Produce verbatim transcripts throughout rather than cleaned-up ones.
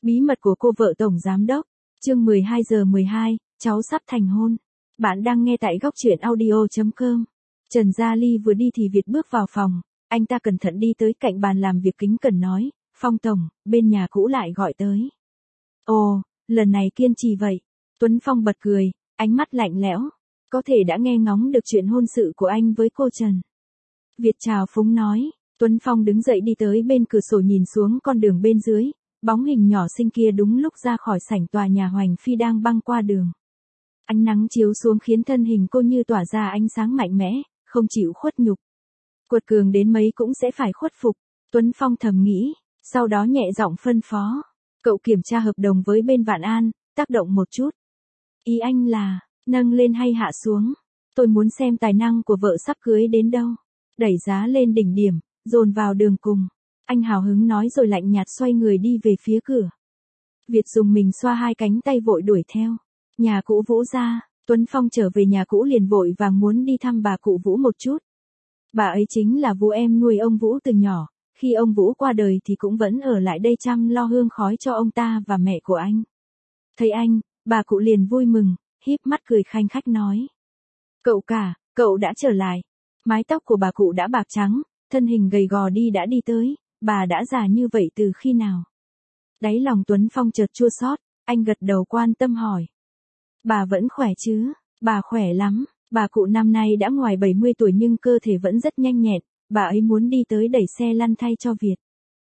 Bí mật của cô vợ tổng giám đốc. Chương mười hai giờ mười hai, cháu sắp thành hôn. Bạn đang nghe tại góc truyện audio chấm com. Trần Gia Ly vừa đi thì Việt bước vào phòng, anh ta cẩn thận đi tới cạnh bàn làm việc kính cẩn nói, Phong tổng, bên nhà cũ lại gọi tới. Ồ, lần này kiên trì vậy. Tuấn Phong bật cười, ánh mắt lạnh lẽo. Có thể đã nghe ngóng được chuyện hôn sự của anh với cô Trần. Việt chào phúng nói. Tuấn Phong đứng dậy đi tới bên cửa sổ nhìn xuống con đường bên dưới. Bóng hình nhỏ xinh kia đúng lúc ra khỏi sảnh tòa nhà Hoành Phi đang băng qua đường. Ánh nắng chiếu xuống khiến thân hình cô như tỏa ra ánh sáng mạnh mẽ, không chịu khuất nhục. Quật cường đến mấy cũng sẽ phải khuất phục. Tuấn Phong thầm nghĩ, sau đó nhẹ giọng phân phó. Cậu kiểm tra hợp đồng với bên Vạn An, tác động một chút. Ý anh là, nâng lên hay hạ xuống? Tôi muốn xem tài năng của vợ sắp cưới đến đâu. Đẩy giá lên đỉnh điểm, dồn vào đường cùng. Anh hào hứng nói rồi lạnh nhạt xoay người đi về phía cửa. Việt dùng mình xoa hai cánh tay vội đuổi theo. Nhà cũ Vũ ra, Tuấn Phong trở về nhà cũ liền vội vàng muốn đi thăm bà cụ Vũ một chút. Bà ấy chính là Vũ em nuôi ông Vũ từ nhỏ, khi ông Vũ qua đời thì cũng vẫn ở lại đây chăm lo hương khói cho ông ta và mẹ của anh. Thấy anh, bà cụ liền vui mừng, híp mắt cười khanh khách nói. Cậu cả, cậu đã trở lại. Mái tóc của bà cụ đã bạc trắng, thân hình gầy gò đi đã đi tới, bà đã già như vậy từ khi nào? Đáy lòng Tuấn Phong chợt chua xót, anh gật đầu quan tâm hỏi. Bà vẫn khỏe chứ? Bà khỏe lắm, bà cụ năm nay đã ngoài bảy mươi tuổi nhưng cơ thể vẫn rất nhanh nhẹn, bà ấy muốn đi tới đẩy xe lăn thay cho Việt.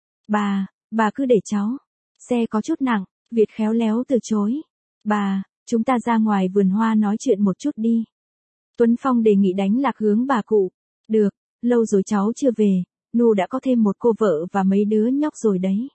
Bà, bà cứ để cháu. Xe có chút nặng, Việt khéo léo từ chối. Bà, chúng ta ra ngoài vườn hoa nói chuyện một chút đi. Tuấn Phong đề nghị đánh lạc hướng bà cụ. Được, lâu rồi cháu chưa về, Nu đã có thêm một cô vợ và mấy đứa nhóc rồi đấy.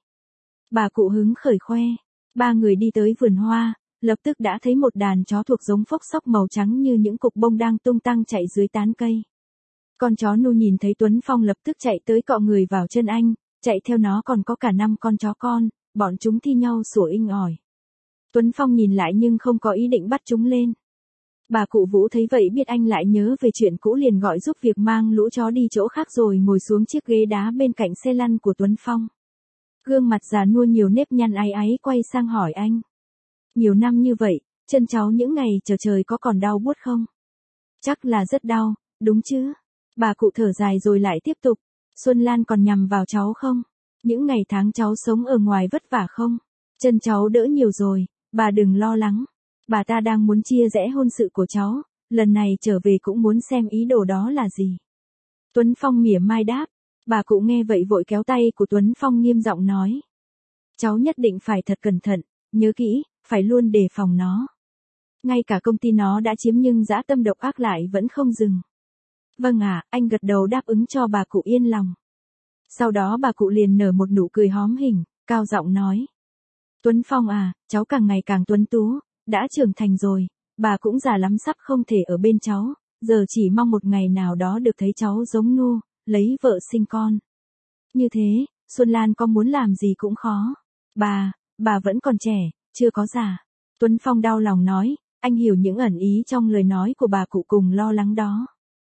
Bà cụ hứng khởi khoe. Ba người đi tới vườn hoa, lập tức đã thấy một đàn chó thuộc giống phốc sóc màu trắng như những cục bông đang tung tăng chạy dưới tán cây. Con chó Nu nhìn thấy Tuấn Phong lập tức chạy tới cọ người vào chân anh, chạy theo nó còn có cả năm con chó con, bọn chúng thi nhau sủa inh ỏi. Tuấn Phong nhìn lại nhưng không có ý định bắt chúng lên. Bà cụ Vũ thấy vậy biết anh lại nhớ về chuyện cũ liền gọi giúp việc mang lũ chó đi chỗ khác rồi ngồi xuống chiếc ghế đá bên cạnh xe lăn của Tuấn Phong. Gương mặt già nua nhiều nếp nhăn áy áy quay sang hỏi anh. Nhiều năm như vậy, chân cháu những ngày chờ trời có còn đau buốt không? Chắc là rất đau, đúng chứ? Bà cụ thở dài rồi lại tiếp tục. Xuân Lan còn nhằm vào cháu không? Những ngày tháng cháu sống ở ngoài vất vả không? Chân cháu đỡ nhiều rồi, bà đừng lo lắng. Bà ta đang muốn chia rẽ hôn sự của cháu, lần này trở về cũng muốn xem ý đồ đó là gì. Tuấn Phong mỉa mai đáp. Bà cụ nghe vậy vội kéo tay của Tuấn Phong nghiêm giọng nói. Cháu nhất định phải thật cẩn thận, nhớ kỹ, phải luôn đề phòng nó. Ngay cả công ty nó đã chiếm nhưng dã tâm độc ác lại vẫn không dừng. Vâng ạ, anh gật đầu đáp ứng cho bà cụ yên lòng. Sau đó bà cụ liền nở một nụ cười hóm hỉnh, cao giọng nói. Tuấn Phong à, cháu càng ngày càng tuấn tú, đã trưởng thành rồi, bà cũng già lắm sắp không thể ở bên cháu, giờ chỉ mong một ngày nào đó được thấy cháu giống Nu, lấy vợ sinh con. Như thế, Xuân Lan có muốn làm gì cũng khó. Bà, bà vẫn còn trẻ, chưa có già. Tuấn Phong đau lòng nói, anh hiểu những ẩn ý trong lời nói của bà cụ cùng lo lắng đó.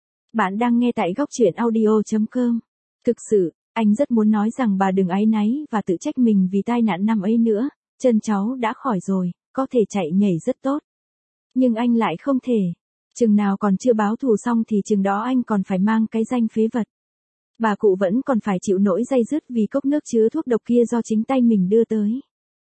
Bạn đang nghe tại góc truyện audio chấm com. Thực sự, anh rất muốn nói rằng bà đừng áy náy và tự trách mình vì tai nạn năm ấy nữa, chân cháu đã khỏi rồi, có thể chạy nhảy rất tốt. Nhưng anh lại không thể. Chừng nào còn chưa báo thù xong thì chừng đó anh còn phải mang cái danh phế vật. Bà cụ vẫn còn phải chịu nỗi day dứt vì cốc nước chứa thuốc độc kia do chính tay mình đưa tới.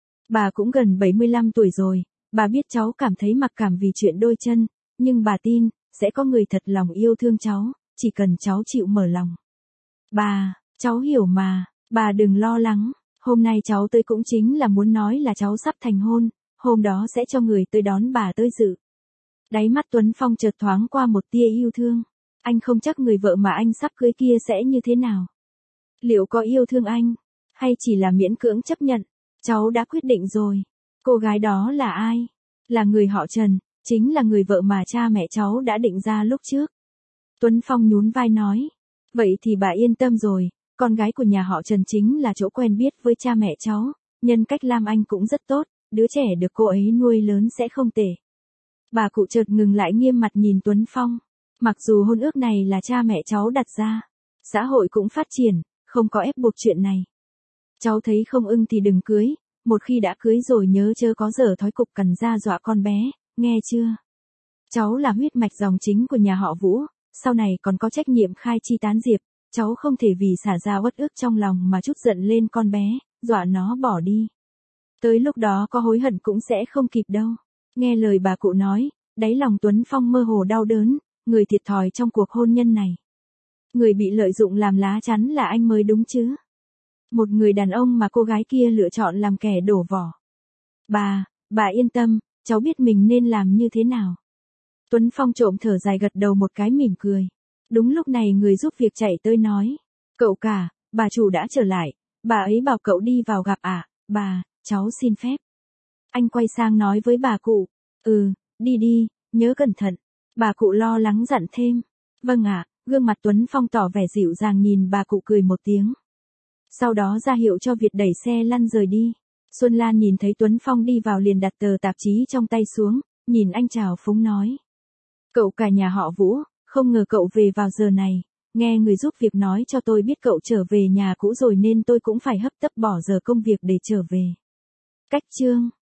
Bà cũng gần bảy mươi lăm tuổi rồi, bà biết cháu cảm thấy mặc cảm vì chuyện đôi chân, nhưng bà tin, sẽ có người thật lòng yêu thương cháu, chỉ cần cháu chịu mở lòng. Bà, cháu hiểu mà, bà đừng lo lắng, hôm nay cháu tới cũng chính là muốn nói là cháu sắp thành hôn, hôm đó sẽ cho người tới đón bà tới dự. Đáy mắt Tuấn Phong chợt thoáng qua một tia yêu thương. Anh không chắc người vợ mà anh sắp cưới kia sẽ như thế nào. Liệu có yêu thương anh, hay chỉ là miễn cưỡng chấp nhận? Cháu đã quyết định rồi. Cô gái đó là ai? Là người họ Trần, chính là người vợ mà cha mẹ cháu đã định ra lúc trước. Tuấn Phong nhún vai nói. Vậy thì bà yên tâm rồi, con gái của nhà họ Trần chính là chỗ quen biết với cha mẹ cháu, nhân cách Lam Anh cũng rất tốt, đứa trẻ được cô ấy nuôi lớn sẽ không tệ. Bà cụ chợt ngừng lại nghiêm mặt nhìn Tuấn Phong. Mặc dù hôn ước này là cha mẹ cháu đặt ra, xã hội cũng phát triển, không có ép buộc chuyện này. Cháu thấy không ưng thì đừng cưới, Một khi đã cưới rồi nhớ chớ có dở thói cục cằn ra dọa con bé, nghe chưa? Cháu là huyết mạch dòng chính của nhà họ Vũ, sau này còn có trách nhiệm khai chi tán diệp, cháu không thể vì xả ra uất ức trong lòng mà chút giận lên con bé, dọa nó bỏ đi. Tới lúc đó có hối hận cũng sẽ không kịp đâu. Nghe lời bà cụ nói, đáy lòng Tuấn Phong mơ hồ đau đớn, người thiệt thòi trong cuộc hôn nhân này. Người bị lợi dụng làm lá chắn là anh mới đúng chứ. Một người đàn ông mà cô gái kia lựa chọn làm kẻ đổ vỏ. Bà, bà yên tâm, cháu biết mình nên làm như thế nào. Tuấn Phong trộm thở dài gật đầu một cái mỉm cười. Đúng lúc này người giúp việc chạy tới nói. Cậu cả, bà chủ đã trở lại, bà ấy bảo cậu đi vào gặp ạ, à? Bà, cháu xin phép. Anh quay sang nói với bà cụ. Ừ, đi đi, nhớ cẩn thận. Bà cụ lo lắng dặn thêm. Vâng ạ, gương mặt Tuấn Phong tỏ vẻ dịu dàng nhìn bà cụ cười một tiếng. Sau đó ra hiệu cho Việt đẩy xe lăn rời đi. Xuân Lan nhìn thấy Tuấn Phong đi vào liền đặt tờ tạp chí trong tay xuống, nhìn anh chào phúng nói. Cậu cả nhà họ Vũ, không ngờ cậu về vào giờ này, nghe người giúp việc nói cho tôi biết cậu trở về nhà cũ rồi nên tôi cũng phải hấp tấp bỏ giờ công việc để trở về. Cách chương